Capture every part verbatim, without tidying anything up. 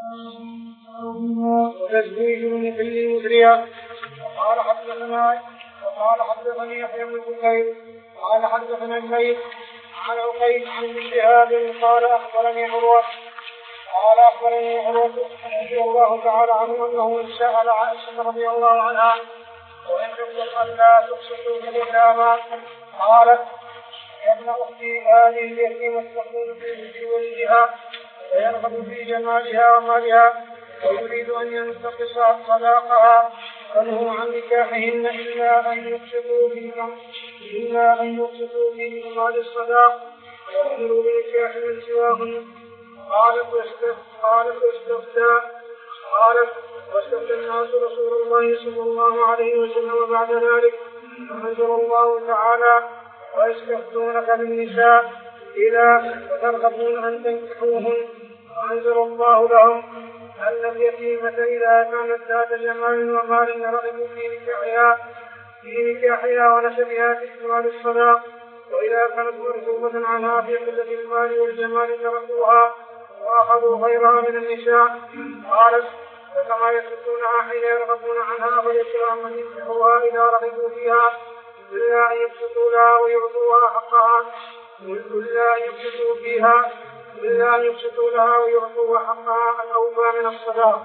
وتزويج المحل مدريا. وقال حدثنا وقال حدثني يحيى بن بكير قال حدثنا الليث عن عقيل عن ابن شهاب قال اخبرني عروه قال اخبرني عروه رضي الله تعالى عنه انه سال عائشه رضي الله عنها وان خفتم الا تقسطوا في اليتامى قالت يا ابن اختي هذه اليتيمه تكون في ولدها ويرغب في جمالها ومالها ويريد ان ينتقص صداقها فنهوا عن نكاحهن الا ان يقسطوا فيهما الا ان يقسطوا فيه مال الصداق ويأمروا بنكاح من سواهن. قالت قالت واستفتى قالت واستفتى الناس رسول الله صلى الله عليه وسلم بعد ذلك فأنزل الله تعالى ويستفتونك بالنساء إذا وترغبون أن تنكحوهن وأنزل الله لهم أن اليتيمة إذا كانت ذات جمال ومال يرغب في نكاحها في نكاحها ونسبها في استمال الصداق وإذا كانت مرغوبة عنها في قلة المال والجمال تركوها وأخذوا غيرها من النساء. قالت فكما يتركونها حين يرغبون عنها فليسرهم من ينكحوها إذا رغبوا فيها إلا أن يبسطوا لها ويعطوها حقها إلا أن يبسطوا فيها إلا أن يبسطوا لها ويعطوها حقها الأوفى من الصداق.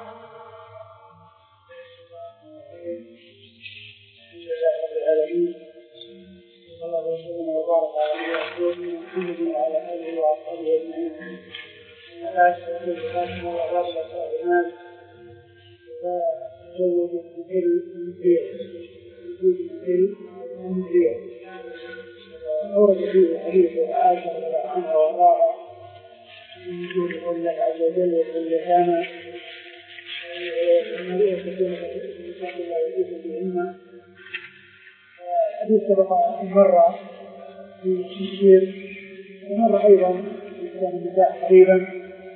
صلى الله وسلم وبارك على رسوله محمد وعلى اله واصحابه اجمعين. لا تشركوا بذاتكم ولا تغفلوا بالمال وتزوجوا بالمثل المثل المثل. اورد فيه حديث عائشه رضي الله عنها وارضاها من وجود قول الله عز وجل واليتامى النبي يستطيع ان الله يجوز بهن. حديث سبق مرة في التفسير ومر أيضا في كتاب النساء قريبا.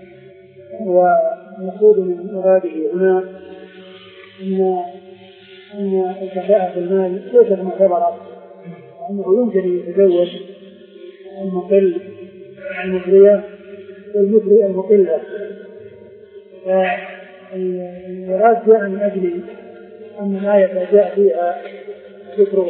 ومقصود من مراده هنا أن أن الكفاءة في المال ليست معتبرة وأنه يمكن أن يتزوج المقل المثرية والمثري المقلة. فالمراد جاء من أجل أن الآية جاء فيها ذكر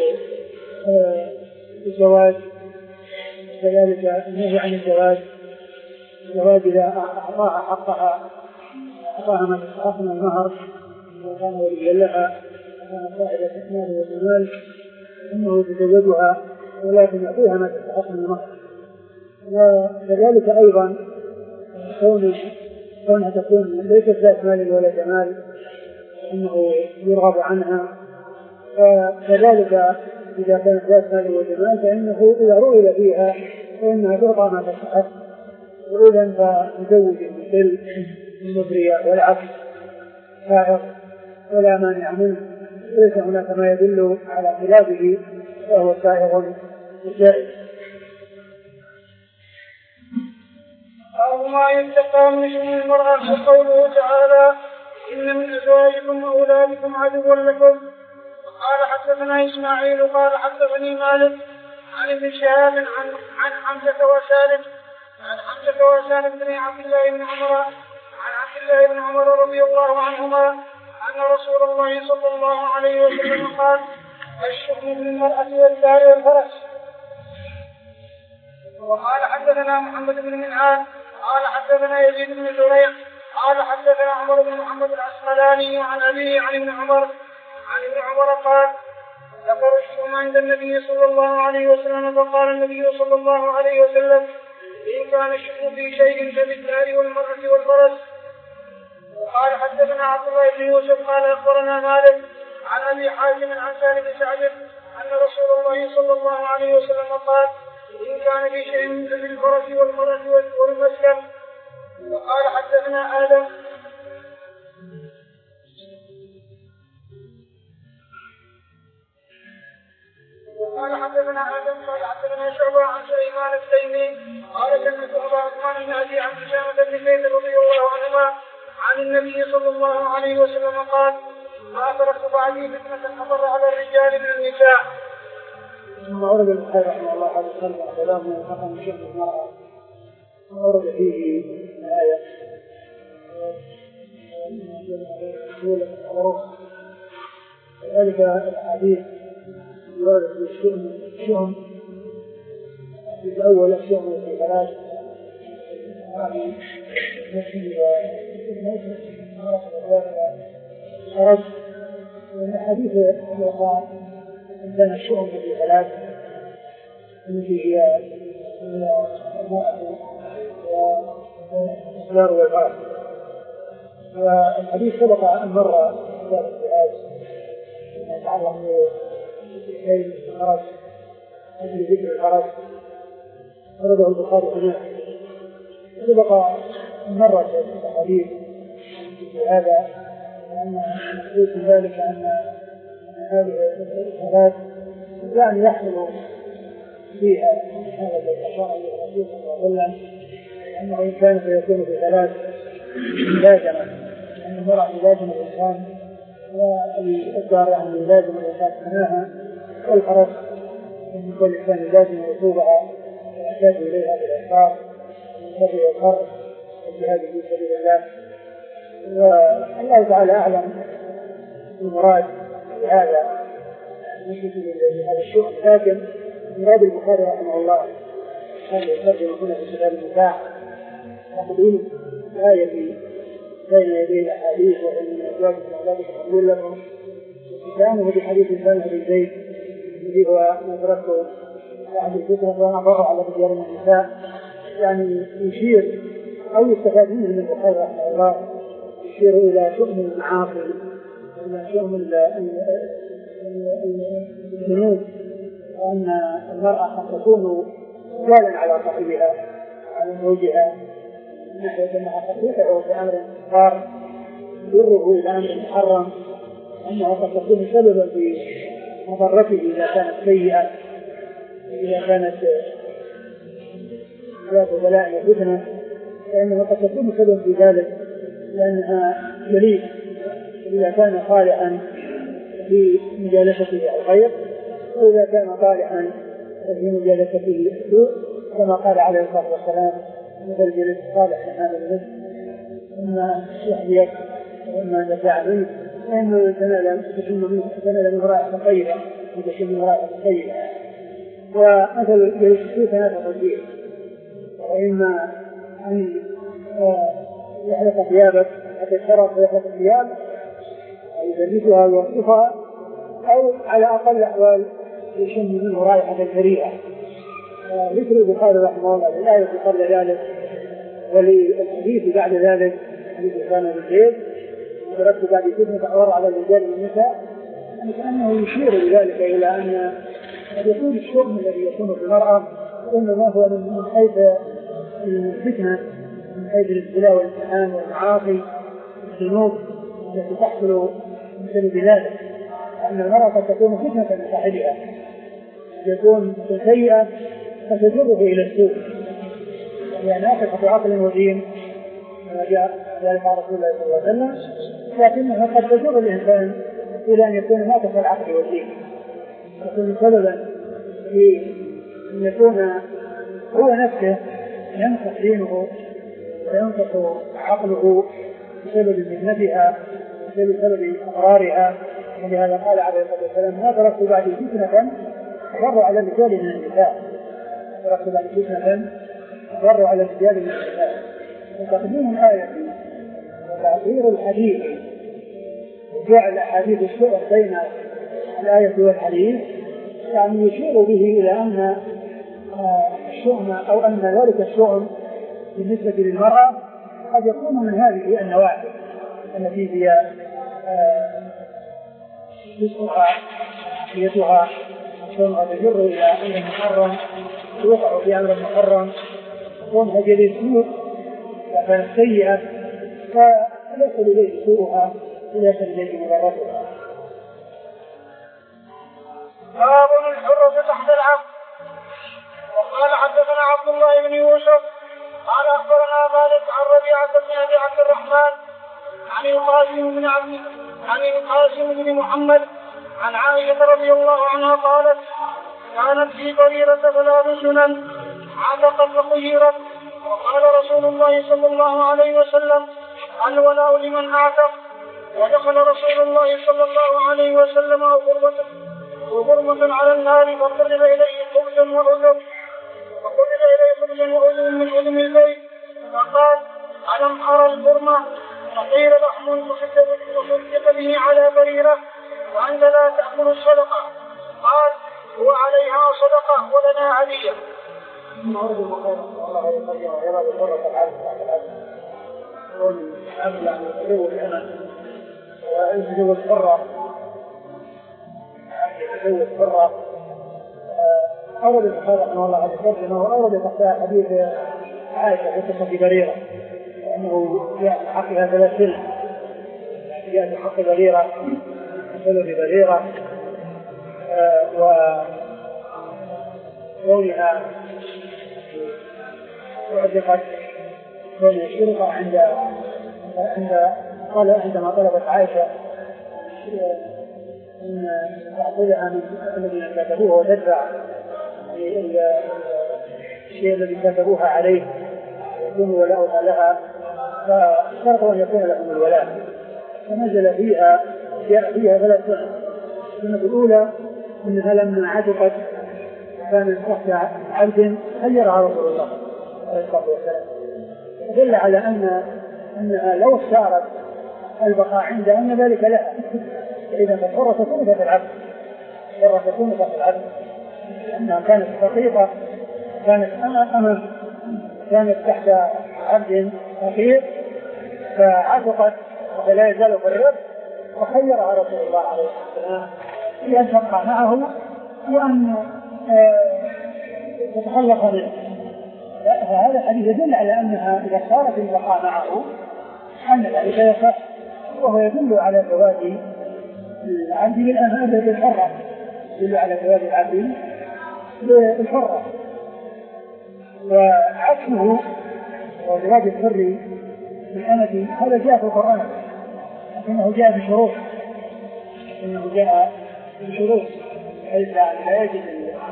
الزواج كذلك النهي عن الزواج الزواج إذا أعطاها حقها أعطاها ما تستحق من المهر وكان وليا لها وكان صاحبة مال وجمال أنه يتزوجها ولكن يعطيها ما تستحق من المهر. وكذلك أيضا كونها تكون ليست ذات مال ولا جمال أنه يرغب عنها. فكذلك إذا كانت ذات مال وجمال فإنه إذا رغب فيها فإنها تعطى ما تستحق. وإذا فنزوج المثل المبرية والعكس سائغ ولا مانع منه ليس هناك ما يدل على خلافه فهو سائغ وجائز. أو ما يتقى من شؤون المرأة قوله تعالى إن من أزواجكم وأولادكم عدوا لكم. قال حدثنا إسماعيل قال حدثني مالك عن ابن شهاب عن عن حمزة وسالم عن حمزة وسالم بن عبد الله بن عمر عن عبد الله بن عمر رضي الله عنهما أن رسول الله صلى الله عليه وسلم قال الشؤم بالمرأة والدار والفرس. وقال حدثنا محمد بن منعان قال حدثنا يزيد بن زريع قال حدثنا عمر بن محمد العسقلاني عن أبيه عن ابن عمر عن ابن عمر قال ذكر الشؤم عند النبي صلى الله عليه وسلم فقال النبي صلى الله عليه وسلم إن كان الشؤم في شيء فبالدار والمرأة والفرس. وقال حدثنا عبد الله بن يوسف قال أخبرنا مالك عن أبي حازم عن سالم بن سعد أن رسول الله صلى الله عليه وسلم قال إن كان في شيء فبالفرس والمرأة والمسكن. وقال حدثنا آدم قال حدثنا آدم قال حدثنا شعبة عن سليمان التيمي قال سمعت أبا عثمان بن أبي عبد الشامة بن زيد رضي الله عنهما عن النبي صلى الله عليه وسلم قال ما تركت بعدي فتنة أضر على الرجال من النساء. ثم أورد البخاري رحمه الله عليه وسلم كلامه يتقى من شؤم المرأة وأورد فيه الآية يقول العروس. كذلك الحديث يورد في الشؤم الشؤم في الأول الشؤم في ثلاث يعني نفسي خرج من الحديث الوقاء عندنا الشؤم في ثلاث التي هي المرأة والإصدار والفرس. والحديث سبق أن مر في الجهاز يتعلق بشيء الخرج أجل ذكر الخرج ورده البخاري هناك. سبق أن مر في الحديث في هذا لأن مقصود من ذلك أن هذه الصلاة يعني يحصل فيها هذا الذي أشار إليه الرسول صلى الله عليه وسلم أنه إن كان فيكون في ثلاث ملازمة أن المرأة يلازم الإنسان والإصدار يعني يلازم الإنسان حماها والفرس أن كل إنسان يلازم ركوبها ويحتاج إليها بالإصدار والسر والفر والجهاد في سبيل الله. والله تعالى أعلم المراد بهذا هذا الشؤم. لكن مراد البخاري رحمه الله كان يترجم هنا في كتاب النكاح تقديم آية بين يدي الأحاديث وإن من أزواج الأولاد تقول لكم وكتابه بحديث سالم بن زيد الذي هو مدرسه أحد الفترة وأنا بر على رجال من النساء يعني يشير أو يستفاد منه من البخاري رحمه الله يشير إلى شؤم المعاصي إلى شؤم الذنوب وأن المرأة قد تكون والا على صاحبها على زوجها من ناحية أنها قد تدعو بأمر صار يضره إلى أمر محرم أنها قد تكون سببا في مضرته إذا كانت سيئة إذا كانت ذات بلاء وفتنة فإنها قد تكون سببا في ذلك لأنها دليل إذا كان صالحا في مجالسته الخير وإذا كان صالحا في مجالسته السوء كما قال عليه الصلاة والسلام مثل الجليس الصالح من هذا النفس إما يحييك وإما يدفع منك وإما تنال من رائحة طيبة وتشم من رائحة طيبة. ومثل الجليس السوء ثلاثة فيه وإما أن يحلق ثيابك حتى الشرف ويحلق الثياب يدرسها ويوصفها أو على أقل الأحوال يشم منه رائحة كريهة. ذكر البخاري رحمه الله الآية قبل ذلك وللحديث بعد ذلك حديث سالم بن زيد ودرسه بعد فتنة تعور على الرجال والنساء يعني كأنه يشير بذلك إلى أن يكون الشؤم الذي يكون في المرأة إنما هو من حيث الفتنة من حيث الابتلاء والامتحان والمعاصي والذنوب التي تحصل بسبب ذلك أن المرأة قد تكون فتنة لصاحبها تكون سيئة فتجره إلى السوء يعني ناقصة عقل ودين كما جاء ذلك على رسول الله صلى الله عليه وسلم لكنها قد تجر الإنسان إلى أن يكون ناقص العقل والدين يكون سببا في أن يكون هو نفسه ينقص دينه وينقص عقله بسبب مهنتها بسبب أضرارها. ولهذا قال عليه الصلاة والسلام ما تركت بعد فتنة أضر على الرجال من النساء ما تركت بعد فتنة أضر على الرجال من النساء. وتقديم الآية وتعطير الحديث وجعل أحاديث الشؤم بين الآية والحديث يعني يشير به إلى أن الشؤم أو أن ذلك الشؤم بالنسبة للمرأة قد يكون من هذه النواحي التي هي جسمها عافيتها كونها تجر إلى أمر محرم توقع في أمر محرم كونها جليس سوء كانت سيئة فليس إليه سوءها وليس إليه مضرتها. باب الحرة تحت العبد. وقال حدثنا عبد الله بن يوسف قال أخبرنا مالك عن ربيعة بن أبي عبد الرحمن عن القاسم بن عبد عن القاسم بن محمد عن عائشة رضي الله عنها قالت كانت في بريرة ثلاث سنن عتقت وخيرت. وقال رسول الله صلى الله عليه وسلم الولاء لمن أعتق ودخل رسول الله صلى الله عليه وسلم وغرمة على النار فقرب إليه خبز وعذب فقرب إليه خبز وعذب من عذب البيت فقال ألم أرى البرمة فقيل لحم تصدق به على بريرة وأنت لا تأكل الصدقة قال هو عليها صدقة ولنا عدية. ثم أرد المقام الله يقدر ويرى بقرة العبد بعد العبد والعبد يعني يتزوج أنا ويتزوج حرة يتزوج حرة أورد الصحابة رحمه الله عليه وسلم وأورد تحت حديث عائشة في قصة بريرة أنه جاء في حقها ثلاث سنين جاء في حق بريرة بسبب بريرة وكونها أعتقت كون الشرطة عند عند قال عندما طلبت عائشة أن تأخذها من الذين كتبوها وتدفع الشيء الذي كتبوها عليه يكون ولاؤها لها فشرطوا أن يكون لهم الولاء فنزل فيها جاء فيها ثلاث سنة. السنة الأولى أنها لما عتقت كانت تحت عبد خيرها رسول الله عليه الصلاة والسلام دل على أن أنها لو اختارت البقاء عندها أن ذلك لها إذا فالحرة تكون في العبد الحرة تكون في العبد لأنها كانت فقيرة كانت أمام كانت تحت عبد فقير فعتقت ولا يزال في الرب وخيرها رسول الله عليه الصلاة والسلام بأن تبقى معه وأن تتخلص منه. فهذا الحديث يدل على أنها إذا صارت البقاء معه أن ذلك يصح وهو يدل على جواز العبد بالأمانة بالحرة يدل على جواز العبد بالحرة وعكسه وجواز الحر بالأمة هذا جاء في القرآن لكنه جاء بشروط إنه جاء بشروط حيث لا يجد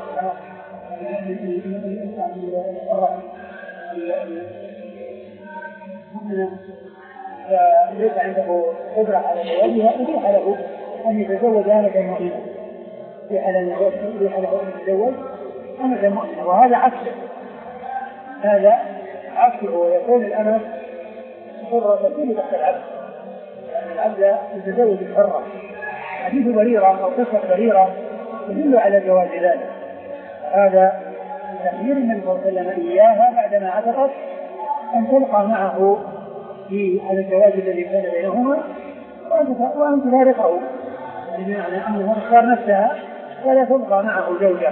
فليس عنده قدرة على زواجها أبيح له أن يتزوج أمة مؤمنة أبيح له أن يتزوج أمة مؤمنة وهذا عكسه هذا عكسه ويكون الأمة حرة تكون تحت العبد يعني العبد يتزوج الحرة. حديث بريرة أو قصة بريرة يدل على جواز ذلك هذا تخيير النبي صلى الله عليه وسلم إياها بعدما عتقت أن تلقى معه في هذا الجواز الذي كان بينهما وأن تفارقه يعني بمعنى أنها تختار نفسها ولا تبقى معه زوجة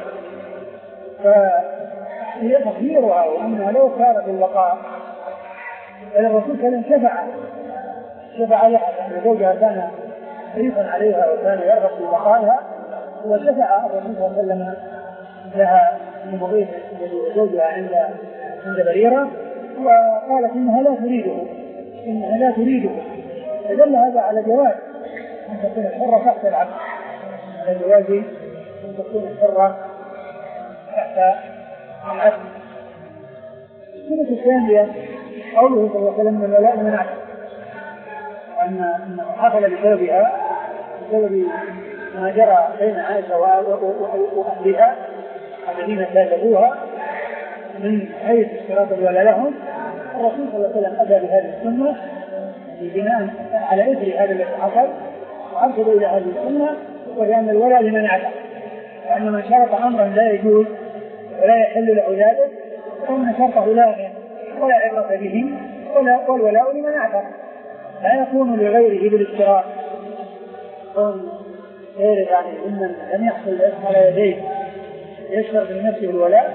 فهي تخييرها وأنها لو اختارت البقاء الرسول كان شفع شفع لها لأن زوجها كان حريصا عليها وكان يرغب في بقائها وشفع الرسول صلى الله عليه وسلم لها من مضيف زوجها عند عند بريرة وقالت إنها لا تريده إنها لا تريده فدل هذا على جواز أن تكون الحرة تحت العبد على جواز أن تكون الحرة تحت العبد. السنة الثانية قوله صلى الله عليه وسلم من الولاء من عبد أن حصل بسببها بسبب ما جرى بين عائشة وأهلها الذين كاتبوها من حيث اشتراط الولاء لهم الرسول صلى الله عليه وسلم أتى بهذه السنة بناء على إثر هذا الذي حصل وأرشد إلى هذه السنة ولأن الولاء لمن عتق لأن من شرط أمرا لا يجوز ولا يحل له ذلك فإن شرطه لا ولا عبرة به ولا والولاء لمن عتق لا يكون لغيره بالاشتراط كون غير يعني ممن لم يحصل على يديه يشترط بنفسه الولاء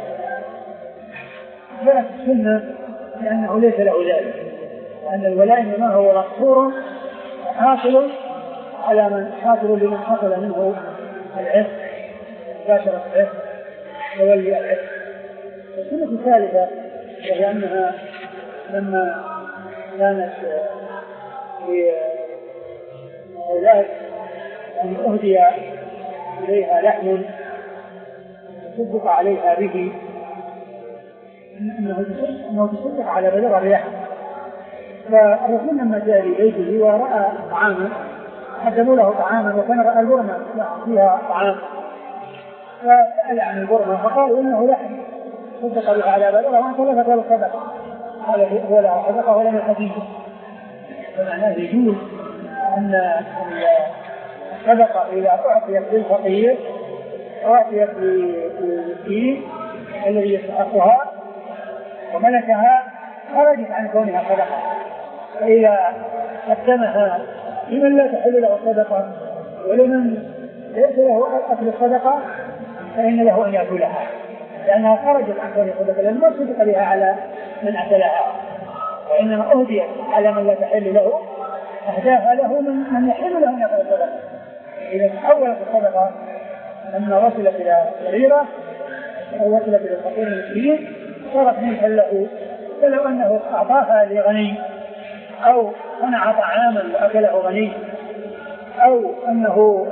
جاءت السنة لأنه ليس له ذلك لأن الولاء إنما هو مقصور حاصل على من حاصل لمن حصل منه العتق مباشرة العتق تولي العتق. السنة الثالثة وهي أنها لما كانت في أولاد أن أهدي إليها لحم تصدق عليها به إنه تصدق على بدر الرياح فالرسول لما جاء لبيته ورأى طعاما قدموا له طعاما وكان رأى البرمة فيها طعام فسأل عن البرمة فقالوا إنه لحم صدق بها على بلغة وأنت لا تقول الصدقة قال هو لا صدقة ولا من حديث. فمعناه يجوز أن الصدقة إذا أعطيت للفقير أعطيت للمسكين الذي يستحقها وملكها خرجت عن كونها صدقة. فإذا قدمها لمن لا تحل له الصدقة ولمن ليس له أكل الصدقة فإن له أن يأكلها لأنها خرجت عن كونها صدقة لأن ما صدق بها على من أكلها وإنما أهديت على من لا تحل له أهداها له من, من يحل له أن يأكل الصدقة. إذا تحولت الصدقة لما وصلت إلى صغيرة أو وصلت إلى الفقير المسكين صارت ملكا له فلو أنه أعطاها لغني أو صنع طعاما وأكله غني أو أنه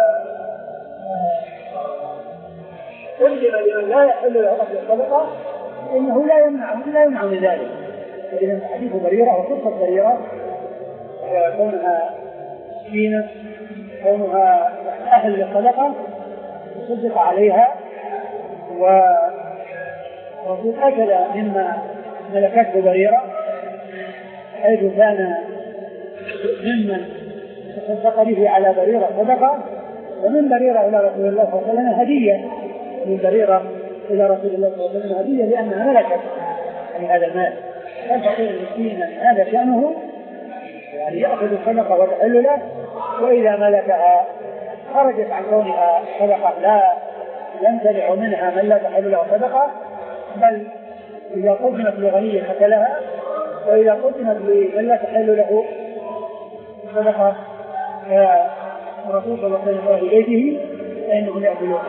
قدم لمن لا يحل له أكل الصدقة فإنه لا يمنع لا يمنع من ذلك. إذن حديث بريرة وقصة بريرة كونها مسكينة كونها أهل للصدقة تصدق عليها ورسول أكل مما ملكته بريرة حيث كان ممن تصدق به على بريرة صدقة ومن بريرة إلى رسول الله صلى الله عليه وسلم هدية من بريرة إلى رسول الله صلى الله عليه وسلم هدية لأنها ملكت يعني هذا المال. الفقير المسكين هذا شأنه يعني يأخذ الصدقة وتحل له وإذا ملكها خرجت عن كونها صدقة لا يمتنع منها من لا تحل له صدقة بل إذا قدمت لغني أكلها وإذا قدمت لمن لا تحل له صدقة الرسول صلى الله عليه وسلم بيته فإنهم يأكلون.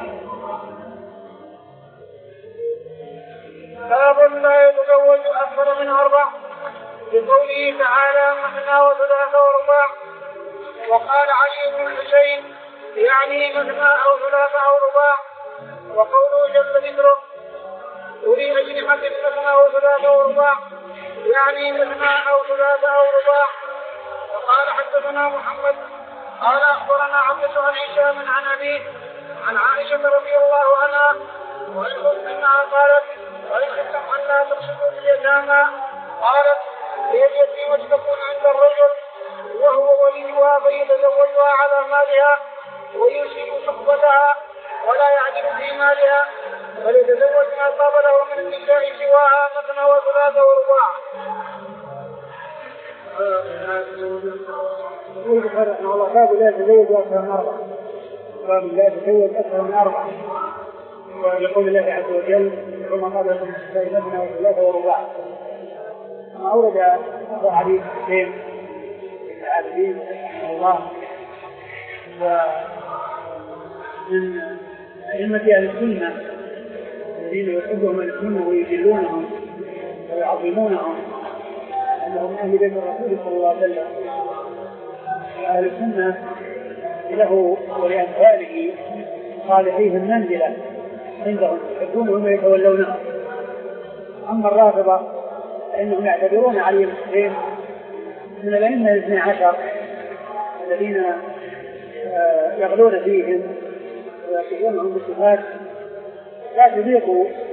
باب لا يتزوج أكثر من أربع بقوله تعالى مثنى وثلاث ورباع. وقال علي بن الحسين يعني مثنى أو ثلاث أو رباع. وقوله جل ذكره أولي أجنحة مثنى وثلاث ورباع يعني مثنى أو ثلاث أو رباع. وقال حدثنا محمد قال أخبرنا عبد عن هشام عن أبيه عن عائشة رضي الله عنها وإنها قالت وإن خفتم أن لا تقسطوا باليتامى قالت هي اليتيمة تكون عند الرجل وهو وليها فيتزوجها على مالها ويسيء صحبتها ولا يعدل في مالها فليتزوج ما طاب له من النساء سواها مثنى وثلاث ورباع. يقول البخاري رحمه الله باب لا يتزوج أكثر من أربعة. باب لا يتزوج أكثر من أربعة ويقول الله عز وجل وما قال لكم مثنى وثلاث ورباع. ما أورد أبو علي حسين العابدين رحمه الله ومن أئمة أهل السنة الذين يحبهم أهل السنة ويجلونهم ويعظمونهم أنهم من أهل بيت الرسول صلى الله عليه وسلم. أهل السنة له ولأمثاله صالحيهم منزلة عندهم يحبونهم ويتولونهم. أما الرافضة فإنهم يعتبرون علي بن الحسين من الأئمة الاثني عشر الذين يغلون فيهم ويصفونهم بصفات لا تليق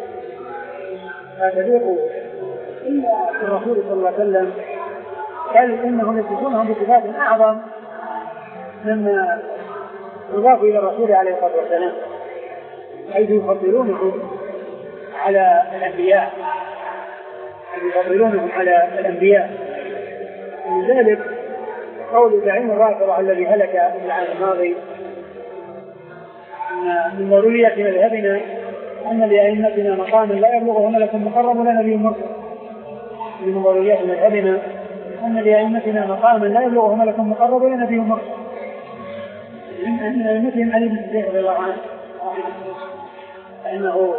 لا تليق إلا الرسول صلى الله عليه وسلم بل إنهم يصفونهم بصفات أعظم مما يضاف إلى الرسول عليه الصلاة والسلام حيث يفضلونه على الأنبياء يفضلونهم على الأنبياء. من ذلك قول زعيم الرافضة الذي هلك في العام الماضي أن من ضرورية مذهبنا أن لأئمتنا مقاما لا يبلغه ملك مقرب ولا نبي مرسل. من ضروريات مذهبنا أن لأئمتنا مقاما لا يبلغه ملك مقرب ولا نبي مرسل. من أئمتهم علي بن الحسين رضي الله عنه فإنه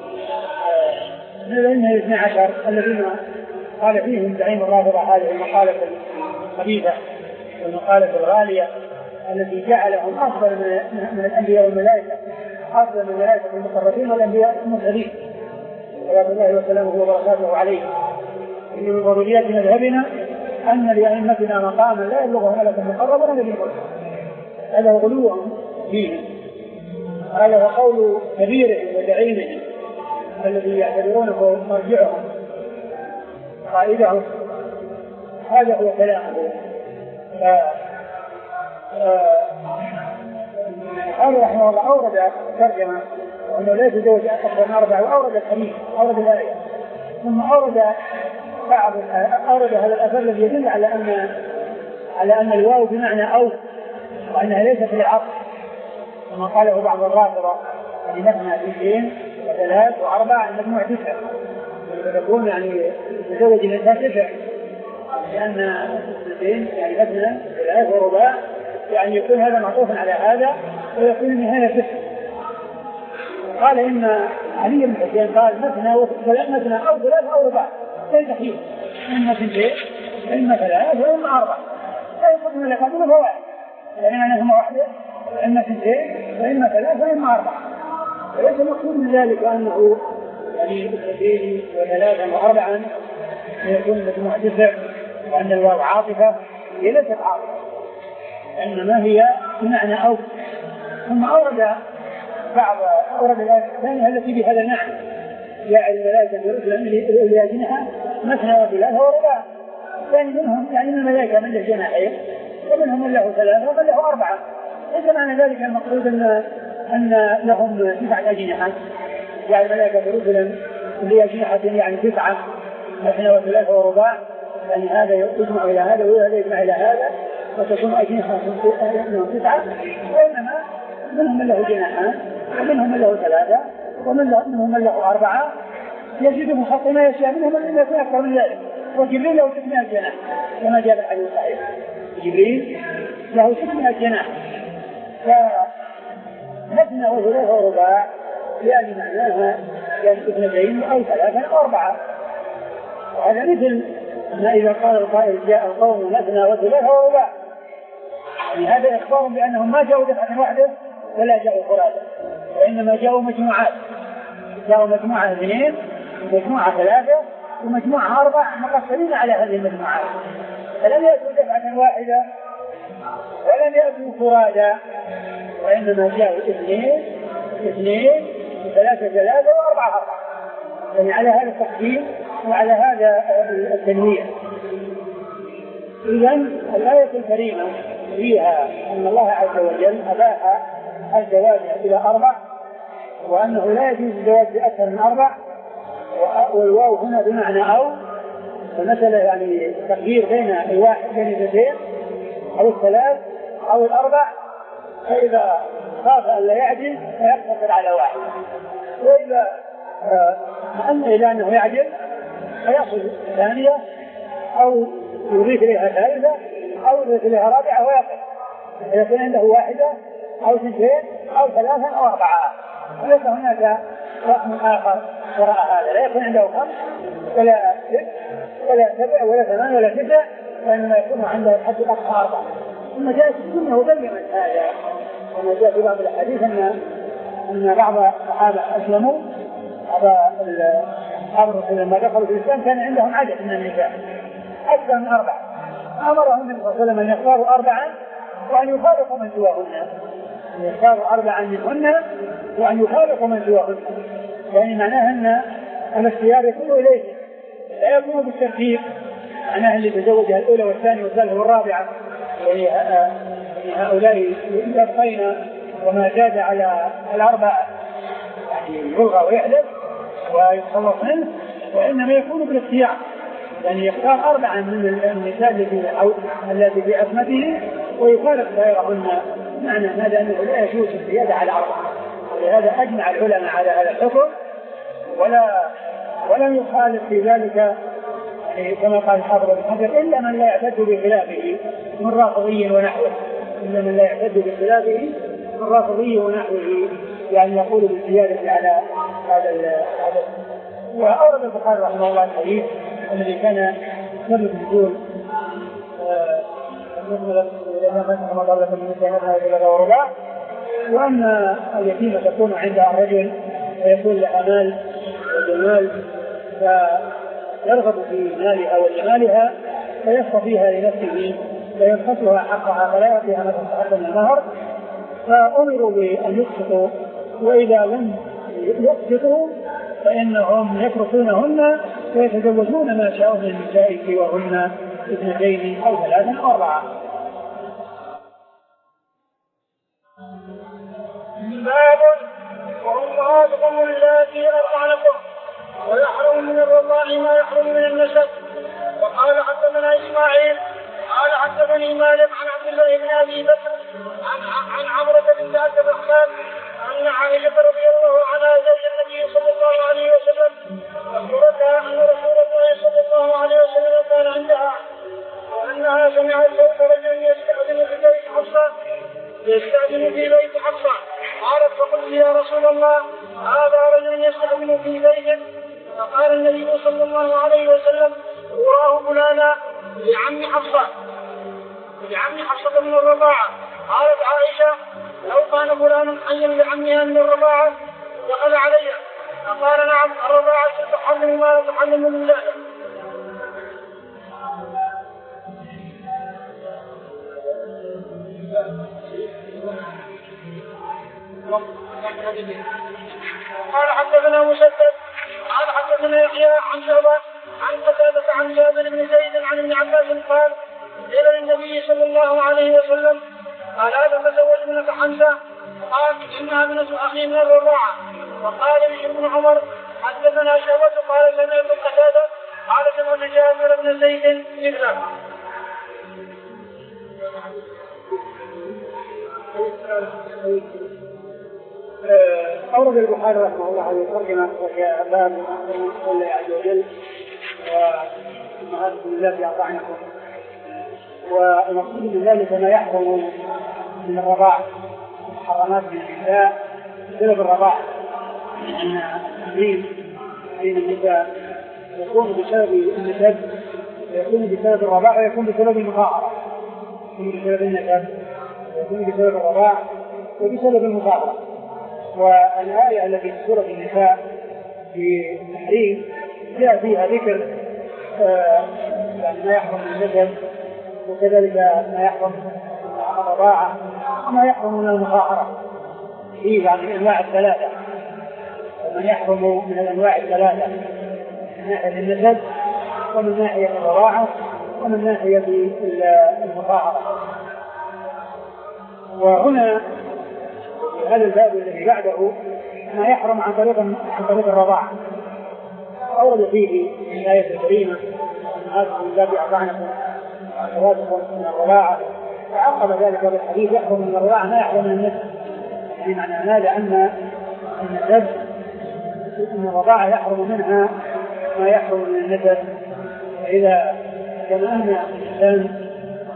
من الأئمة الاثني عشر الذين قال فيهم زعيم الرافضة هذه المقالة الخبيثة والمقالة الغالية التي جعلهم أفضل من الأنبياء والملائكة أفضل من الملائكة المقربين والأنبياء المرسلين صلوات الله وسلامه وبركاته عليه. إن من ضروريات مذهبنا أن لأئمتنا مقاما لا يبلغه ملك مقرب ولا نبي مرسل. هذا هو غلوهم فيه، هذا هو قول كبيرهم وزعيمهم الذي يعتبرونه مرجعهم قائدهم، هذا هو كلامه. قال رحمه الله أورد ترجمة أنه لا يتزوج أكثر من أربعة، وأورد الحديث أورد الآية، ثم أورد بعض أورد هذا الأثر الذي يدل على أن على أن الواو بمعنى أو، وأنها ليست للعطف كما قاله بعض الرافضة، يعني مثنى اثنين وثلاث وأربعة المجموع تسعة، فتكون يعني يتزوج الإنسان تسعة، لأن اثنين يعني مثنى ثلاث ورباع، يعني يكون هذا معطوفا على هذا ويكون النهاية تسعة. قال إن علي بن حسين قال مثنى وثلاث، مثنى أو ثلاث أو رباع، ليس فيه إما اثنين إما ثلاث وإما أربعة، لا يكون من الأقل فواحد، يعني أنهما واحدة، إما اثنين وإما ثلاث وإما أربعة. وليس المقصود من ذلك أنه يعني اثنين وثلاثا وأربعا يكون مجموع تسع، وأن الواو عاطفة، هي ليست عاطفة إنما هي بمعنى أو. ثم أورد بعض أورد الآية الثانية التي بهذا المعنى، جاء الملائكة برسل لأجنحة مثنى وثلاثة ورباع، ثاني منهم يعني من الملائكة من له جناحين ومنهم من له ثلاثة ومن له أربعة. ليس معنى ذلك المقصود أن أن لهم تسعة أجنحة، يعني الملائكة برسل لأجنحة يعني تسعة مثنى وثلاثة ورباع، يعني هذا يجمع إلى هذا وهذا يجمع إلى هذا وتكون أجنحة تسعة، وإنما منهم من له جناحان ومنهم من له ثلاثة ومنهم من له أربعة، يزيد من خلق ما يشاء، منهم من يكون أكثر من ذلك. وجبريل له ستمائة جناح كما جاء في الحديث الصحيح، جبريل له ستمائة جناح. فمثنى وثلاثة ورباع يعني معناها يعني اثنتين أو ثلاثة أو أربعة. وهذا مثل ما إذا قال القائل جاء القوم مثنى وثلاثة ورباع، يعني هذا إخبار بأنهم ما جاءوا دفعة واحدة ولا جاءوا فرادى، وإنما جاءوا مجموعات، جاءوا مجموعة اثنين ومجموعة ثلاثة ومجموعة أربعة مقسمين على هذه المجموعات، فلم يأتوا دفعة واحدة ولم يأتوا فرادى، وإنما جاءوا اثنين اثنين وثلاثة ثلاثة وأربعة أربعة، يعني على هذا التقسيم وعلى هذا التنويع. إذن الآية الكريمة فيها أن الله عز وجل أباح الزواج إلى أربع، وأنه لا يجوز الزواج بأكثر من أربع، والواو هنا بمعنى أو، فمثلا يعني تغيير بين الواحد بين الاثنين أو الثلاث أو الأربع، فإذا خاف أن لا يعجل فيقتصر على واحد، وإذا أن إلى أنه يعجل فيأخذ ثانية أو يضيف إليها ثالثة أو يضيف إليها رابعة ويقف، يكون عنده واحدة أو اثنتين أو ثلاثة أو أربعة، وليس هناك رقم آخر وراء هذا، لا يكون عنده خمس ولا ست ولا سبع ولا ثمان ولا تسع، وإنما يكون عنده حد أقصى أربعة. ثم جاءت السنة وبينت هذا، وما جاء في بعض الحديث أن أن بعض الصحابة أسلموا، بعض الرسول لما دخلوا في الإسلام كان عندهم عدد من النساء أكثر من أربعة، أمرهم النبي صلى الله عليه وسلم أن يختاروا أربعة وأن يخالقوا من سواهن، أن يختاروا أربعا منهن وأن يخالقوا من سواهن، يعني معناها أن الاختيار يكون إليه لا يكون بالترتيب، معناها اللي تزوجها الأولى والثانية والثالثة والرابعة، يعني هؤلاء يبقين وما زاد على الأربعة يعني يلغى ويحدث ويتخلص منه، وإنما يكون بالاختيار، يعني يختار أربعا من النساء التي في عصمته ويخالف غيرهن، معنى هذا أنه لا يجوز الزيادة على أربعة، ولهذا أجمع العلماء على هذا الحكم، ولا ولم يخالف في ذلك يعني كما قال الحافظ ابن حجر إلا من لا يعتد بخلافه من رافضي ونحوه، إلا من لا يعتد بخلافه من رافضي ونحوه، يعني يقول بالزيادة على هذا هذا. وأورد البخاري رحمه الله الحديث الذي كان يقول يقول وأن اليتيمة تكون عند الرجل ويكون لها مال وجمال، فيرغب في مالها وجمالها فيصطفيها لنفسه فينقصها حقها فلا يعطيها ما تستحق من المهر، فأمروا بأن يقسطوا، وإذا لم يقسطوا فإنهم يتركونهن ويتزوجون ما شاءوا من النساء سواهن اثنتين أو ثلاثا أو أربعة. باب وأمهاتكم اللاتي أرضعنكم ويحرم من الرضاع ما يحرم من النسب. وقال حدثنا إسماعيل قال حدثني مالك عن عبد الله بن أبي بكر عن عن عمرة بنت عبد الرحمن أن عائشة رضي الله عنها زوج النبي صلى الله عليه وسلم أخبرتها أن رسول الله صلى الله عليه وسلم كان عندها وأنها سمعت صوت رجل يستأذن في بيت حفصة يستأذن في بيت حفصة. قالت فقلت يا رسول الله هذا رجل يستأذن في بيت. فقال النبي صلى الله عليه وسلم وراه فلانا لعم حفصة لعم حفصة من الرضاعة. قالت عائشة لو كان فلان حيا لعمها من الرضاعة دخل علي. فقال نعم الرضاعة تحرم ما تحرم من ذلك. قال حدثنا مسدد قال حدثنا يحيى عن شعبة عن قتادة عن جابر بن زيد عن ابن عباس قال قيل للنبي صلى الله عليه وسلم ألا تتزوج ابنة حمزة؟ قال إنها ابنة أخي من الرضاعة. وقال ابن عمر حدثنا شعبة قال سمعت قتادة قال سمعت جابر بن زيد مثله. أورد البخاري رحمه الله هذه الترجمة وهي باب قول الله عز وجل وأمهاتكم اللاتي أرضعنكم، والمقصود من ذلك ما يحرم من الرضاع محرمات من النساء بسبب الرضاع، لأن التحريم بين النساء يكون بسبب النسب ويكون بسبب الرضاع ويكون بسبب المخاطرة، يكون بسبب النسب ويكون بسبب الرضاع وبسبب المخاطرة. والآية التي في سورة النساء في التحريم جاء فيها ذكر آه يعني ما يحرم من النسب وكذلك ما يحرم من الرضاعة وما يحرم من المخاطرة فيه عن الأنواع الثلاثة، ومن يحرم من الأنواع الثلاثة من ناحية النسب ومن ناحية الرضاعة ومن ناحية المخاطرة. وهنا هذا الباب الذي بعده ما يحرم عن طريق عن طريق الرضاعة، أورد فيه الآية الكريمة أمهاتكم اللاتي أرضعنكم وأخواتكم من الرضاعة، وعقب ذلك بالحديث يحرم من الرضاعة ما يحرم من النسب. يعني معنى هذا أن النسب أن الرضاعة يحرم منها ما يحرم من النسب. فإذا كان أن الإنسان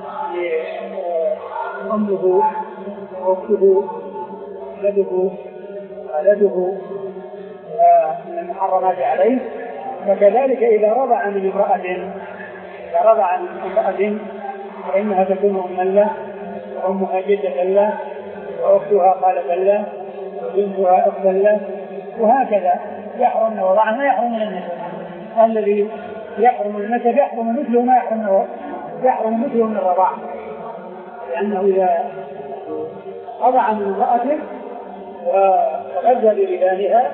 أمه وأخته ولده ولده من المحرمات عليه، فكذلك إذا رضع من امرأة إذا رضع من امرأة فإنها تكون أما له وأمها جدة له وأختها خالة له وبنتها أختا له، وهكذا يحرم من وضعها ما يحرم من النسب. الذي يحرم من النسب يحرم مثله ما يحرم يحرم مثله من الرضاعة، لأنه إذا رضع من امرأة وتغذى بلبانها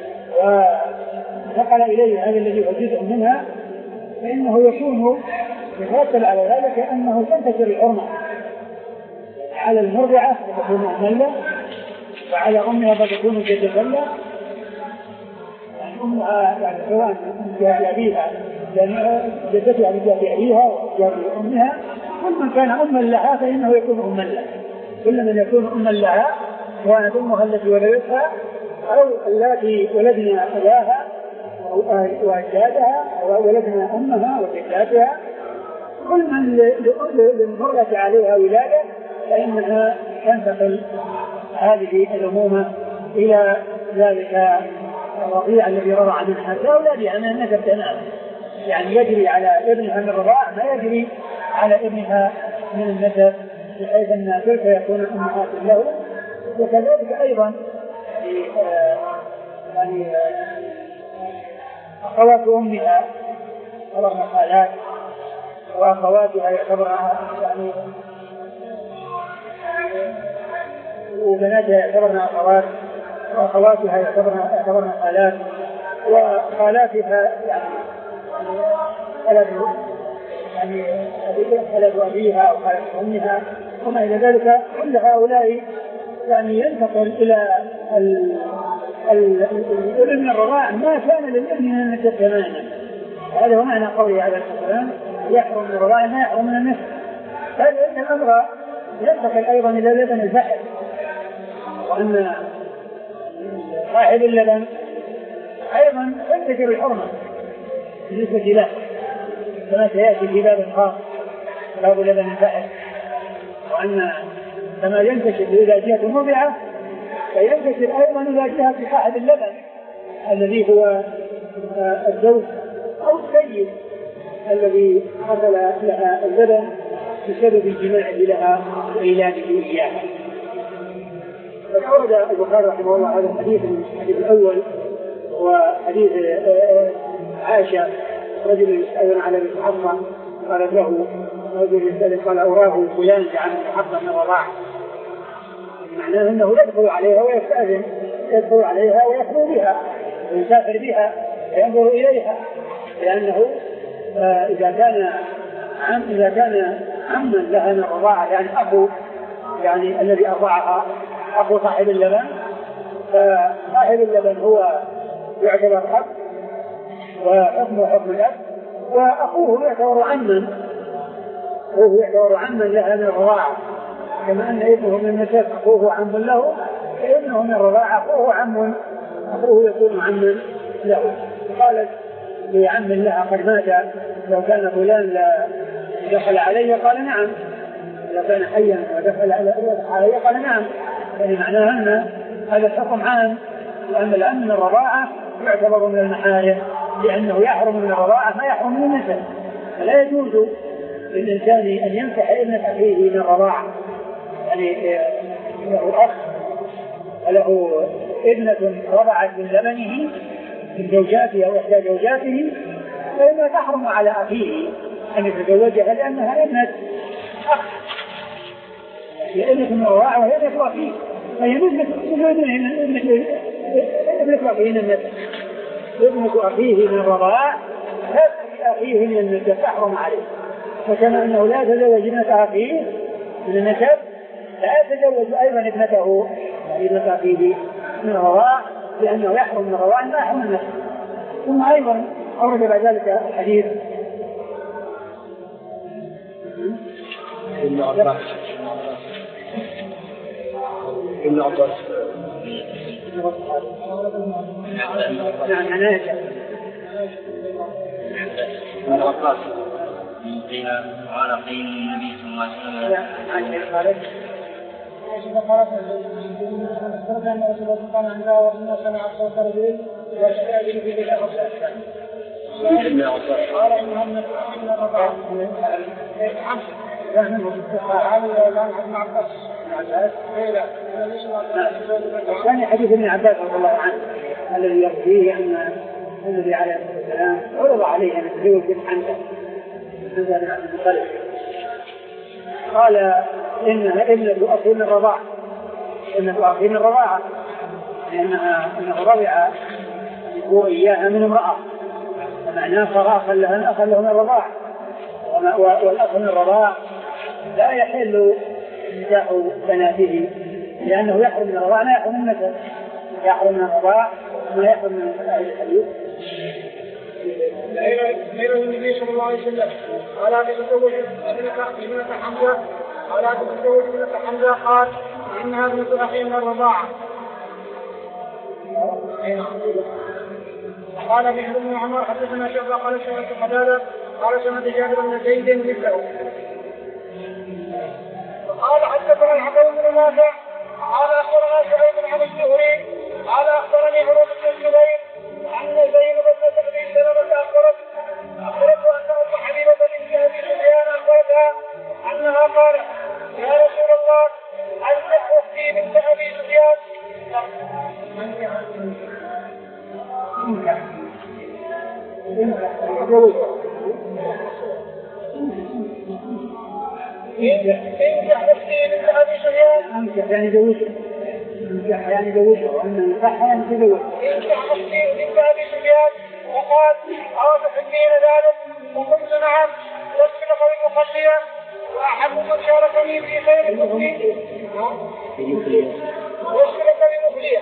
ونقل إليه هذا الذي هو جزء منها فإنه يكون يترتب على ذلك أنه تنتشر الحرمة على المرضعة فتكون أملا، وعلى أمها فتكون جدة له، أمها يعني سواء من جهة أبيها يعني جدتها من جهة أبيها وجهة أمها، كل من كان أما لها فإنه يكون أما له، كل من يكون أما لها وأنا أمها التي ولدتها أو التي ولدنا أباها وأجدادها وولدنا أمها وجداتها، كل من للمرأة عليها ولادة فإنها تنتقل هذه الأمومة إلى ذلك الرضيع الذي رضع منها كأولادها من النسب تماما، يعني يجري على ابنها من الرضاع ما يجري على ابنها من النسب، بحيث أن تلك يكون أمهات له. وكذلك أيضا يعني أخوات أمها ورغم خالات وأخواتها يعتبرن يعني وبناتها يعتبرن أخوات، وأخواتها يعتبرن يعتبرن خالات، وخالاتها يعني خالات يعني خالة أبيها أو خالة أمها وما إلى ذلك. كل هؤلاء يعني ينتقل إلى الابن من الرضاع ما كان للابن من النسب تماما. هذا هو معنى قوله عليه الصلاة والسلام يحرم من الرضاع ما يحرم من النسب. فإن الأمر ينتقل أيضا إلى لبن البحر، وأن صاحب اللبن أيضا تنتشر الحرمة بالنسبة له كما سيأتي في باب خاص باب لبن البحر، وأن كما ينتشر إلى جهة المرضعة فينتشر أيضا إلى جهة صاحب اللبن الذي هو الزوج أو السيد الذي حصل لها اللبن بسبب الجماع لها وإيلانه إياها. فأورد البخاري رحمه الله هذا الحديث الحديث الأول وحديث عائشة رجل يسأل على ابن حفصة قالت له رجل يسأل قال أوراه فلان عن ابن حفصة من الرضاعة، معناه أنه يدخل عليها ويستأذن يدخل عليها ويخلو بها ويسافر بها وينظر إليها، لأنه إذا كان عم إذا كان عما لها من الرضاعة يعني أخو يعني الذي أرضعها أخو صاحب اللبن، فصاحب اللبن هو يعتبر أب وحكمه حكم الأب، وأخوه يعتبر عما أخوه يعتبر عما لها من الرضاعة، كما أن ابنه من النسب أخوه عم له، فابنه من الرضاعة أخوه عم أخوه يكون عما له. قالت لعم لها قد مات لو كان فلان لا دخل علي قال نعم، لو كان حيا ودخل علي قال نعم، يعني معناها أن هذا الحكم عام، وأن الأمن من الرضاعة يعتبر من المحارم لأنه يحرم من الرضاعة ما يحرم من النسب، فلا يجوز للإنسان أن ينكح ابنة أخيه من الرضاعة، يعني له أخ وله ابنة رضعت من لبنه من زوجاته أو إحدى زوجاته، فإنها تحرم على أخيه أن يتزوجها لأنها ابنة أخ، هي ابنة من الرضاعة وهي ابنة أخيه، فهي مثل ابنة أخيه من النسب، ابنة أخيه من الرضاعة هذه أخيه من النسب تحرم عليه، فكما أنه لا يتزوج ابنة أخيه من النسب لا يتزوج أيضا ابنته ابنة أخيه من الرضاعة لأنه يحرم من الرضاعة ما يحرم من النسب. ثم أيضا أورد بعد ذلك الحديث ابن عباس ابن عباس نعم عناية ابن عباس قال قيل النبي صلى الله عليه وسلم عن خالد عائشة قالت أخبرت أن رسول الله قال عنها وإن سمعت صوت رجل يستأذن في بيت أخص أسفل قال إنها من الرضاعة ثاني حديث ابن عباس رضي الله عنه الذي يرويه أن النبي عليه الصلاة والسلام عرض عليه أن يتزوج بنت حمزة حمزة بن عبد المطلب، قال إنها ابنة أخي من الرضاعة ابنة أخي من الرضاعة لأنها أنه رضع وإياها من امرأة، فمعناه صار أخا لها أخا له من الرضاعة، والأخ من الرضاعة لا يحل نكاح بناته لأنه يحرم من الرضاعة ما يحرم من النسب، يحرم من الرضاعة ما يحرم من الحديث. غير النبي صلى الله عليه وسلم قال تتزوج ابنة حمزة قال تتزوج ابنة حمزة قال إنها ابنة أخي من الرضاعة. قال بشر بن عمر حدثنا شعبة قال سمعت قتادة قال سمعت جابر بن زيد مثله. قال حدثنا الحكم بن نافع قال أخبرنا شعيب عن الزهري قال أخبرني عروة بن الزبير أن زينب بنت أبي سلمة أخبرت أخبرت أن أم حبيبة بنت أبي سفيان أخبرتها أنها قالت يا رسول الله أنت أختي بنت أبي سفيان انكح اختي بنت ابي سفيان. انكح يعني زوجها. انكح يعني زوجها، وان انكح يعني تزوج. انكح اختي بنت ابي سفيان. وقال او تحبين ذلك؟ وقلت نعم. واسلك بالمخليه واحب من شاركني في خير المخليه. واسلك بالمخليه.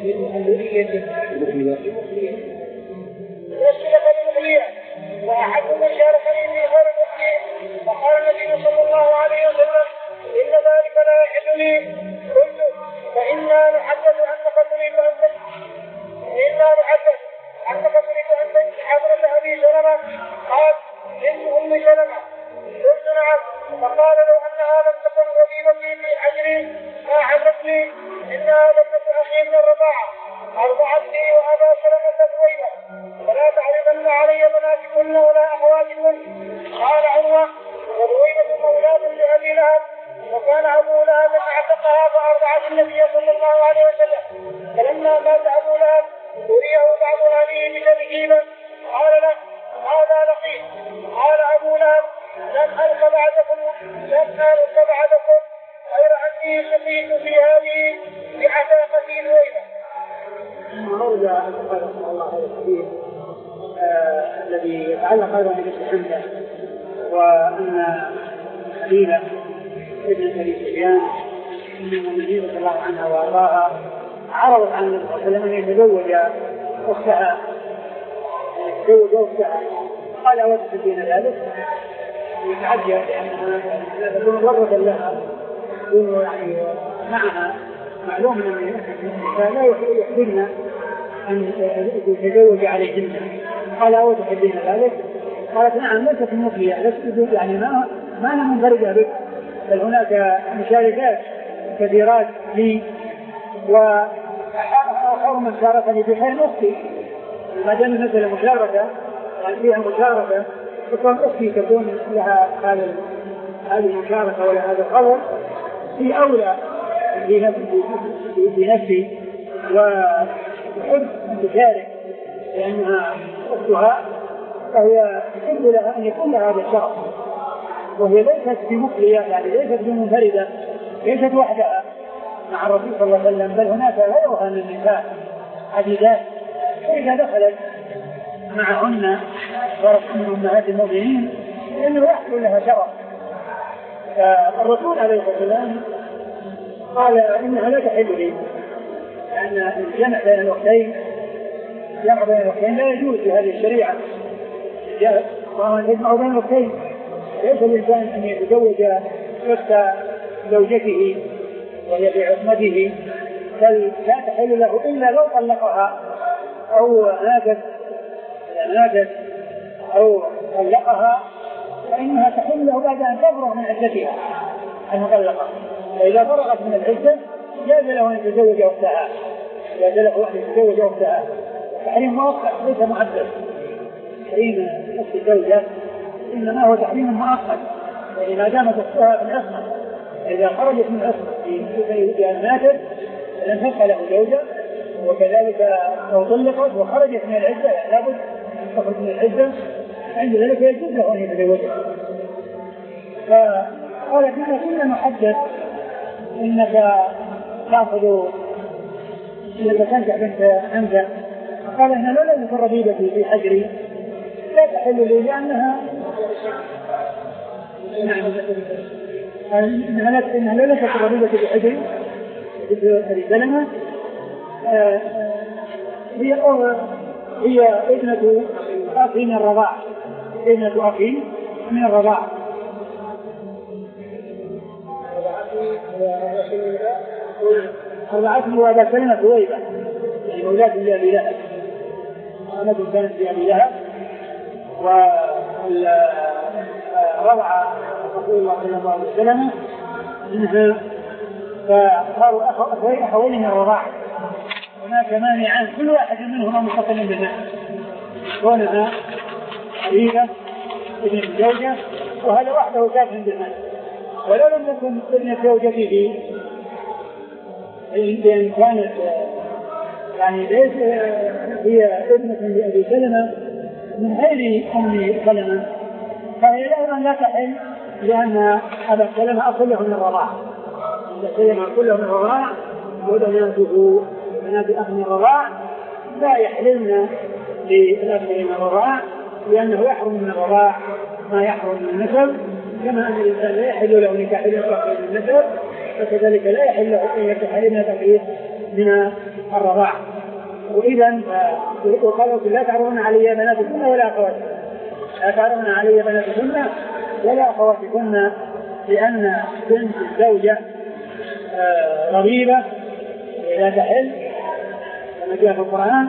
واسلك بالمخليه واحب من شاركني في خير المخليه. وقال النبي صلى الله عليه وسلم ان ذلك لا يحل لي. قلت فإنا نحدث أنك تريد أن تنكح إنا نحدث أنك تريد أن تنكح ابنة أبي سلمة. قال بنت أم سلمة. قلت نعم. فقال لو أنها لم تكن ربيبتي في حجري ما حدثني. إنها ابنة أخي من الرضاعة أرضعتني وأبا سلمة ثويبة فلا تعرضن علي بناتكن ولا أخواتكن. قال عروة وثويبة مولاة لأبي لهب وكان أبو لهب اعتقها فأرضعت النبي صلى الله عليه وسلم. فلما مات أبو لهب أريه بعض أهله بتركيبه قال له هذا لقيت. قال أبو لهب لن ألق بعدكم لن ألق بعدكم غير أني شقيت في هذه بعتاقتي ثويبة. ورد قال رحمه الله هذا الحديث الذي يتعلق أيضا بنفس حمزة، وأن حبيبة ابن أبي سفيان من المؤمنين رضي الله عنها وأرضاها عرضت عن النبي صلى الله عليه وسلم أن يتزوج أختها يتزوج أختها. قال أوتحبين ذلك؟ يتعجب لأنها تكون ضرة لها تكون يعني معها معلوم أن لا يحبن أن يتزوج عليهن. قال أوتحبين ذلك؟ قالت نعم ليست مخلية لست يعني ما ما أنا منفردة بك، بل هناك مشاركات كثيرات لي وآخر من شاركني في خير أختي. ما دام مثل مشاركة يعني فيها مشاركة تكون أختي تكون لها هذه المشاركة ولا هذا الخبر في أولى بنفسي وأحب أن تشارك لأنها أختها، فهي تحب لها أن يكون لها هذا الشرف. وهي ليست بمخلية يعني ليست بمنفردة ليست وحدها مع الرسول صلى الله عليه وسلم، بل هناك غيرها من النساء عديدات. فإذا دخلت معهن صارت من أمهات المؤمنين لأنه يحصل لها شرف. فالرسول عليه الصلاة والسلام قال إنها لا تحل لي، لأن الجمع بين الوقتين الجمع بين الوقتين لا يجوز في هذه الشريعة. يجمع بين الوقتين ليس الإنسان أن يتزوج أخت زوجته وهي بعصمته، بل لا تحل له إلا لو طلقها أو ماتت ماتت أو طلقها فإنها تحل له بعد أن تفرغ من عدتها المطلقة. فإذا فرغت من العدة جاز له أن يتزوج أختها، جاز له أن يتزوج أختها. تحريم مؤقت ليس معدل. تحريم أخت الزوجة إنما هو تحريم مؤقت، يعني ما دامت أختها في العصمة. إذا خرجت من العصمة بأن ماتت فلن تبقى له زوجة، وكذلك لو طلقت وخرجت من العدة يعني لابد أن تخرج من العدة، عند ذلك يجوز له أن يتزوجها. فقال كنا كنا نحدث إنك تأخذ إنك تنجح بنت حمزة. قال إنها لا ليست ربيبتي في حجري لا تحل لي لأنها نعم إنها لا ليست ربيبتي في حجري هذه سلمة. هي هي ابنة أخي من الرضاعة ابنة أخي من الرضاعة. رضعتني وأبا سلمة ثويبة يعني مولاة لأبي لهب. أمد كانت لأبي لهب ورضع رسول الله صلى الله عليه وسلم منها فصاروا أخوين من الرضاعة. هناك مانعان كل واحد منهما مستقل بالناس، كونها حبيبة ابن الزوجة وهذا وحده كاف بالناس. ولو لم يكن ابن زوجته بأن كانت يعني ليس هي ابنة لأبي سلمة من غير أم سلمة فهي أيضا لا تحل لأن أبا سلمة أكله من الرضاع، أبا سلمة أكله من الرضاع، وبناته بنات أخ من الرضاع لا يحللن للأخ من الرضاع، لأنه يحرم من الرضاع ما يحرم من النسب، كما أن الإنسان لا يحل له نكاح ابنة من النسب، فكذلك لا يحل له أن ينكح ابنة من الرضاع. وإذا وقالوا لا تعرضن علي بناتكن ولا أخواتكن، لا تعرضن علي بناتكن ولا أخواتكن، لأن بنت الزوجة رغيبة لا تحل كما جاء في القرآن،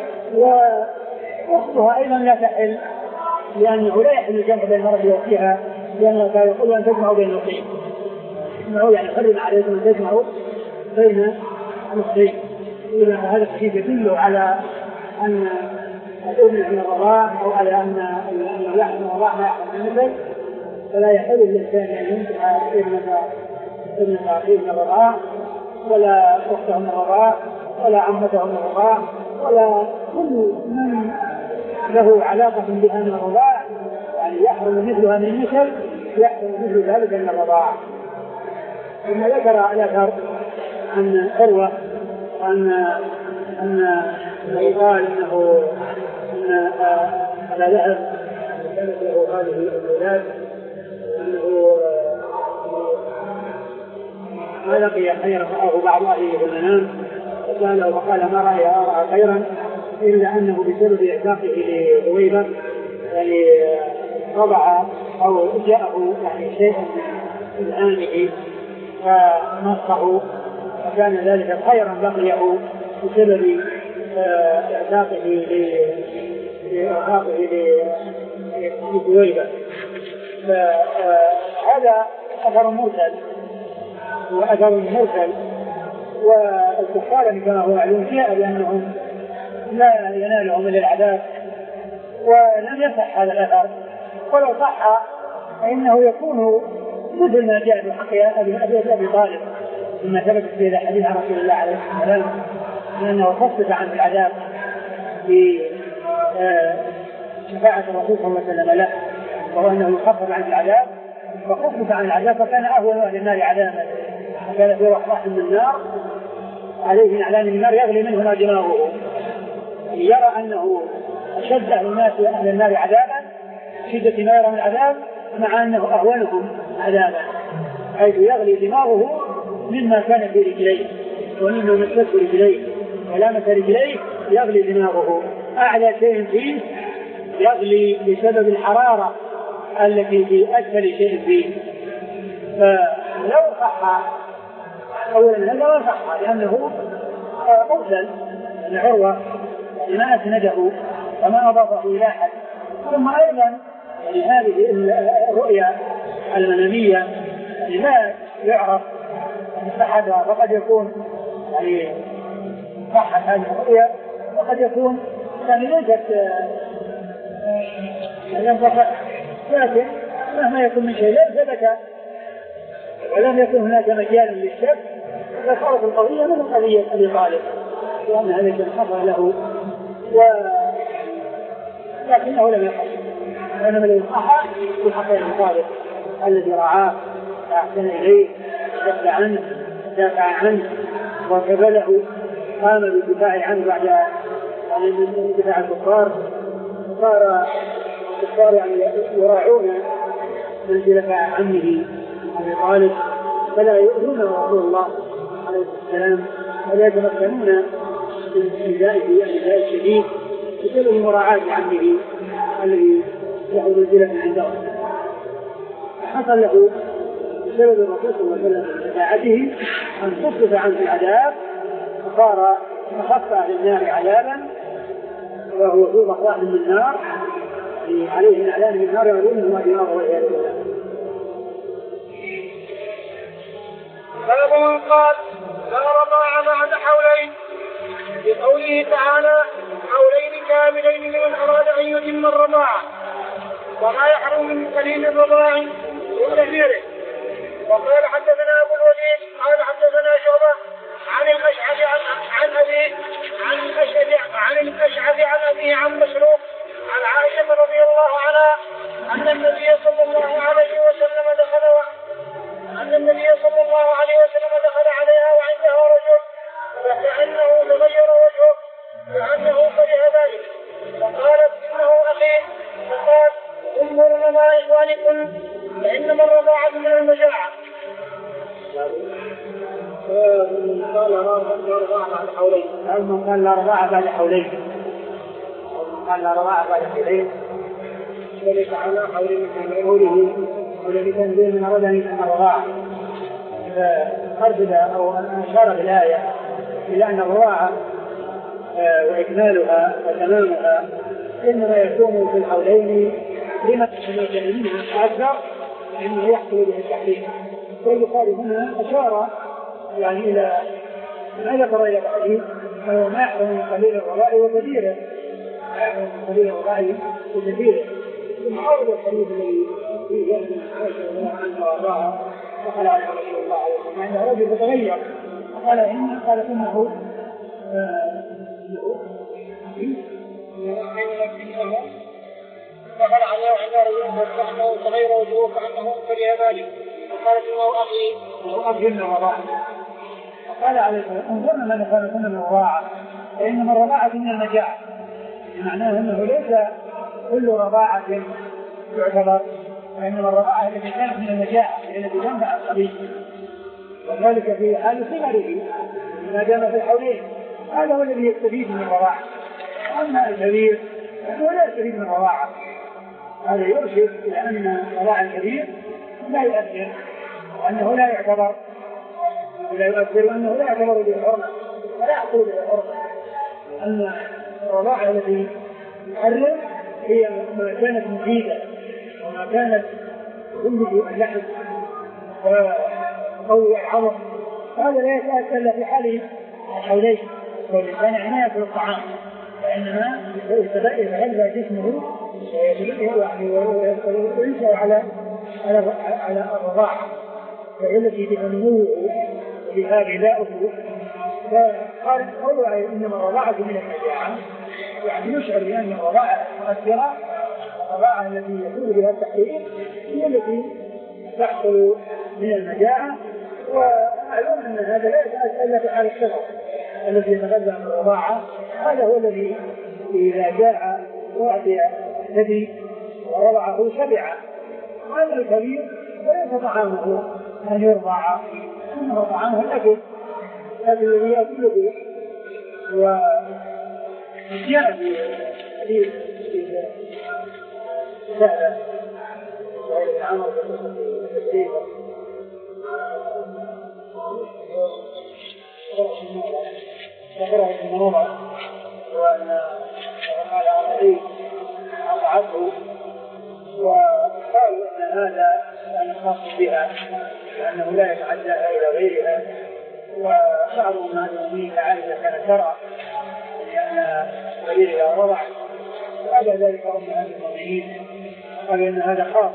وأختها أيضا لا تحل، لأنه لا يحل الجمع بين المرأة وأختها، لأنه كان يقول أن تجمعوا بين الأختين، تجمعوا يعني حرم عليكم أن تجمعوا بين الأختين. إذا هذا الشيء يدل على أن الابن من الرضاع أو على أن اللحم من الرضاع ما يحرم من النسب، فلا يحل للإنسان أن ينكح ابنة ابنة أخيه من الرضاع ولا أخته من الرضاع ولا عمته من الرضاع ولا كل من له علاقة بها من الرضاع، يعني يحرم مثلها من النسب يحرم مثل ذلك من الرضاع. ثم ذكر الأثر عن عروة أن أن يقال إنه أن أبا لهب كانت له هذه الأولاد أنه ما لقي خيرا رآه بعض أهله في المنام فسأله وقال ما رأي أرى خيرا إلا أنه بسبب إعتاقه لهويبة يعني وضع أو جاءه يعني شيء من إلهامه فنصه، وكان ذلك خيرا بقيه بسبب إعتاقه لإعتاقه لهويبة. فهذا أثر مرسل وأثر مرسل، والكفار كما هو معلوم جاء بأنهم لا ينالهم إلا العذاب، ولم يصح هذا الأثر، ولو صح فإنه يكون مثل ما جاء بحق أبي طالب مما ثبت في حديث عن رسول الله عليه الصلاة والسلام أنه خفف عن العذاب بشفاعة الرسول صلى الله عليه وسلم له، وهو أنه يخفف عن العذاب وخفف عن العذاب فكان أهون أهل النار عذابا، وكان في وحراح من النار عليه نعلان من النار يغلي منهما دماغه، يرى أنه أشد أهل الناس أهل النار عذابا شدة ما يرى من العذاب مع أنه أهونهم عذابا، حيث يغلي دماغه مما كان في رجليه ومما مسته رجليه ولامس رجليه يغلي دماغه، أعلى شيء فيه يغلي بسبب الحرارة التي في أسفل شيء فيه. فلو صح أولا لو صح لأنه مرسل من عروة لما أسنده وما أضافه إلى أحد، ثم أيضا يعني هذه الرؤيا المنامية لا يعرف أحدها، فقد يكون يعني صحت هذه الرؤيا وقد يكون يعني ليست ينفق، لكن مهما يكون من شيء لا ثبت ولم يكن هناك مجال للشك فصارت القضية من قضية أبي طالب، وأن هذا كان حصل له و... لكنه لم يحصل، وإنما الذي صح في حق أبي طالب الذي رعاه فأحسن إليه دفع عنه دافع عنه وقبله قام بالدفاع عنه بعد من دفاع الكفار، صار الكفار يعني يراعون منزلة عمه أبي طالب فلا يؤذون رسول الله عليه السلام ولا يتمكنون من إيذائه الإيذاء الشديد بسبب مراعاة عمه الذي له منزلة عنده. حصل له بسبب الرسول صلى الله عليه وسلم بشفاعته أن خفف عنه العذاب فصار أخف أهل النار عذابا، وهو ذو ضحايا من النار عليه نعلان من النار يعلمه ما دماغه والعياذ بالله. باب من قال لا رضاع بعد حولين، بقوله تعالى حولين كاملين لمن أراد أن يتم الرضاعة، وما يحرم من قليل الرضاع وكثيره. وقال حدثنا أبو الوليد قال حدثنا شعبة عن الأشعث عن عن أبي عن الأشعث عن الأشعث عن أبي عن مسروق عن عائشة رضي الله عنها أن النبي صلى الله عليه وسلم دخل الرضاعة من المجاعة. قال الرضاعة بعد حولين. هل من قال الرضاعة بعد حولين؟ قال الرضاعة بعد حولين وليس على حولين من قوله والذي كان به من أراد أن يسمى الرضاعة. فأرشد أو أشار بالآية إلى أن الرضاعة وإكمالها وتمامها إنما يكون في الحولين لما تسمى منها أكثر إنه يحصل به التحريم. فالبخاري هنا أشار يعني إلى ما ذكر إلى بعضه أو ما يحصل من قليل الرضاء وكثيره قليل الرضاء وكثيره. المحاول الحديث الذي فيه يأتي عنه وأرضاها وقال عليه رسول الله عليه وسلم عند رجل يتغير قال إن قال إنه فقال عليه وعند رجل فإنه تغير وجهه كأنه كره ذلك وقال إنه أخي وهو أخي من الرضاعة. قال عليه انظرنا من قال كنا من الرضاعة فإنما الرضاعة من المجاعة معناه أنه ليس كل رضاعة تعتبر وإنما الرضاعة التي كانت من المجاعة التي تنفع الصبي وذلك في حال صغره ما دام في الحولين هذا هو الذي يستفيد من الرضاعة. أما الكبير فهو لا يستفيد من الرضاعة. هذا يرشد إلى أن الرضاعة الكبير لا يؤثر وأنه لا يعتبر ولا يؤثر وأنه لا يعتبر بالحرمة ولا يحصل بالحرمة. أن الرضاعة التي تحرم هي ما كانت مفيدة وما كانت تنتج اللحم وقوي العظم هذا لا يتأثر إلا في حال الحولين والإنسان عناية في الطعام فإنما يتغذى جسمه وينشأ على على الرضاعة فهي التي تنموه وبها غذاؤه. فقال قوله إنما الرضاعة من المجاعة يعني يشعر بأن الرضاعة مؤثرة الرضاعة التي يحصل بها التحريم هي التي تحصل من المجاعة. وأعلم أن هذا لا يتأثر إلا في حال الصغر الذي يتغذى من الرضاعة هذا هو الذي إذا جاء وأعطي ثدي ورضعه شبع. وأما الكبير فليس طعامه أن يرضع إنما طعامه الأكل هذا الذي يأكله. وجاء في حديث سهل وإلى عمر بالتسليم ذكره ابن عمر وأن قال عليه أقعده وقالوا أن هذا أن خاص بها لأنه لا يتعداها إلى غيرها. وبعضهم من المؤمنين عائشة كانت ترى لأن غيرها رضعت وأبى ذلك أمهات المؤمنين قالوا أن هذا خاص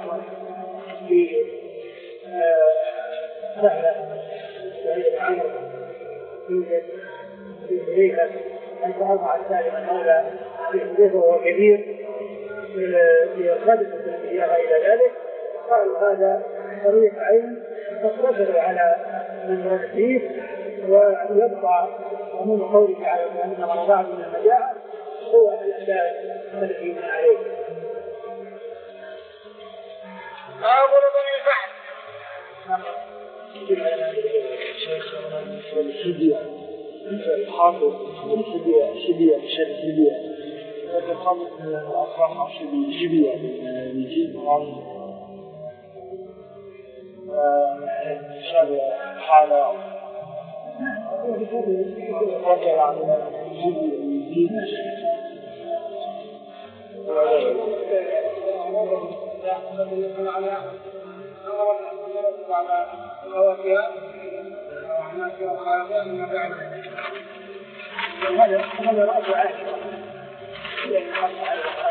بسهلة وهي عمر يوجد في حذيفة أن ترضع السالم المولى في حذيفة وهو كبير في الخادمة إياها إلى ذلك. قالوا هذا طريق عين تصرفه على من رجعيه ويبقى عموم قوله تعالى أن الرضاعة من المجاعة هو الأساس الذي يبنى عليه. أقول بني الفحم شيخ الشبيع الحافظ الشبيع الشبيع الشبيع الشبيع هذا خمس من الأصحاب الشبيع الشبيع يجيب عن شبيع حالة وكل عن الشبيع يجيب على خواتها وعلى خواتها من بعد هذا هذا رأس عائشة لأن حرص على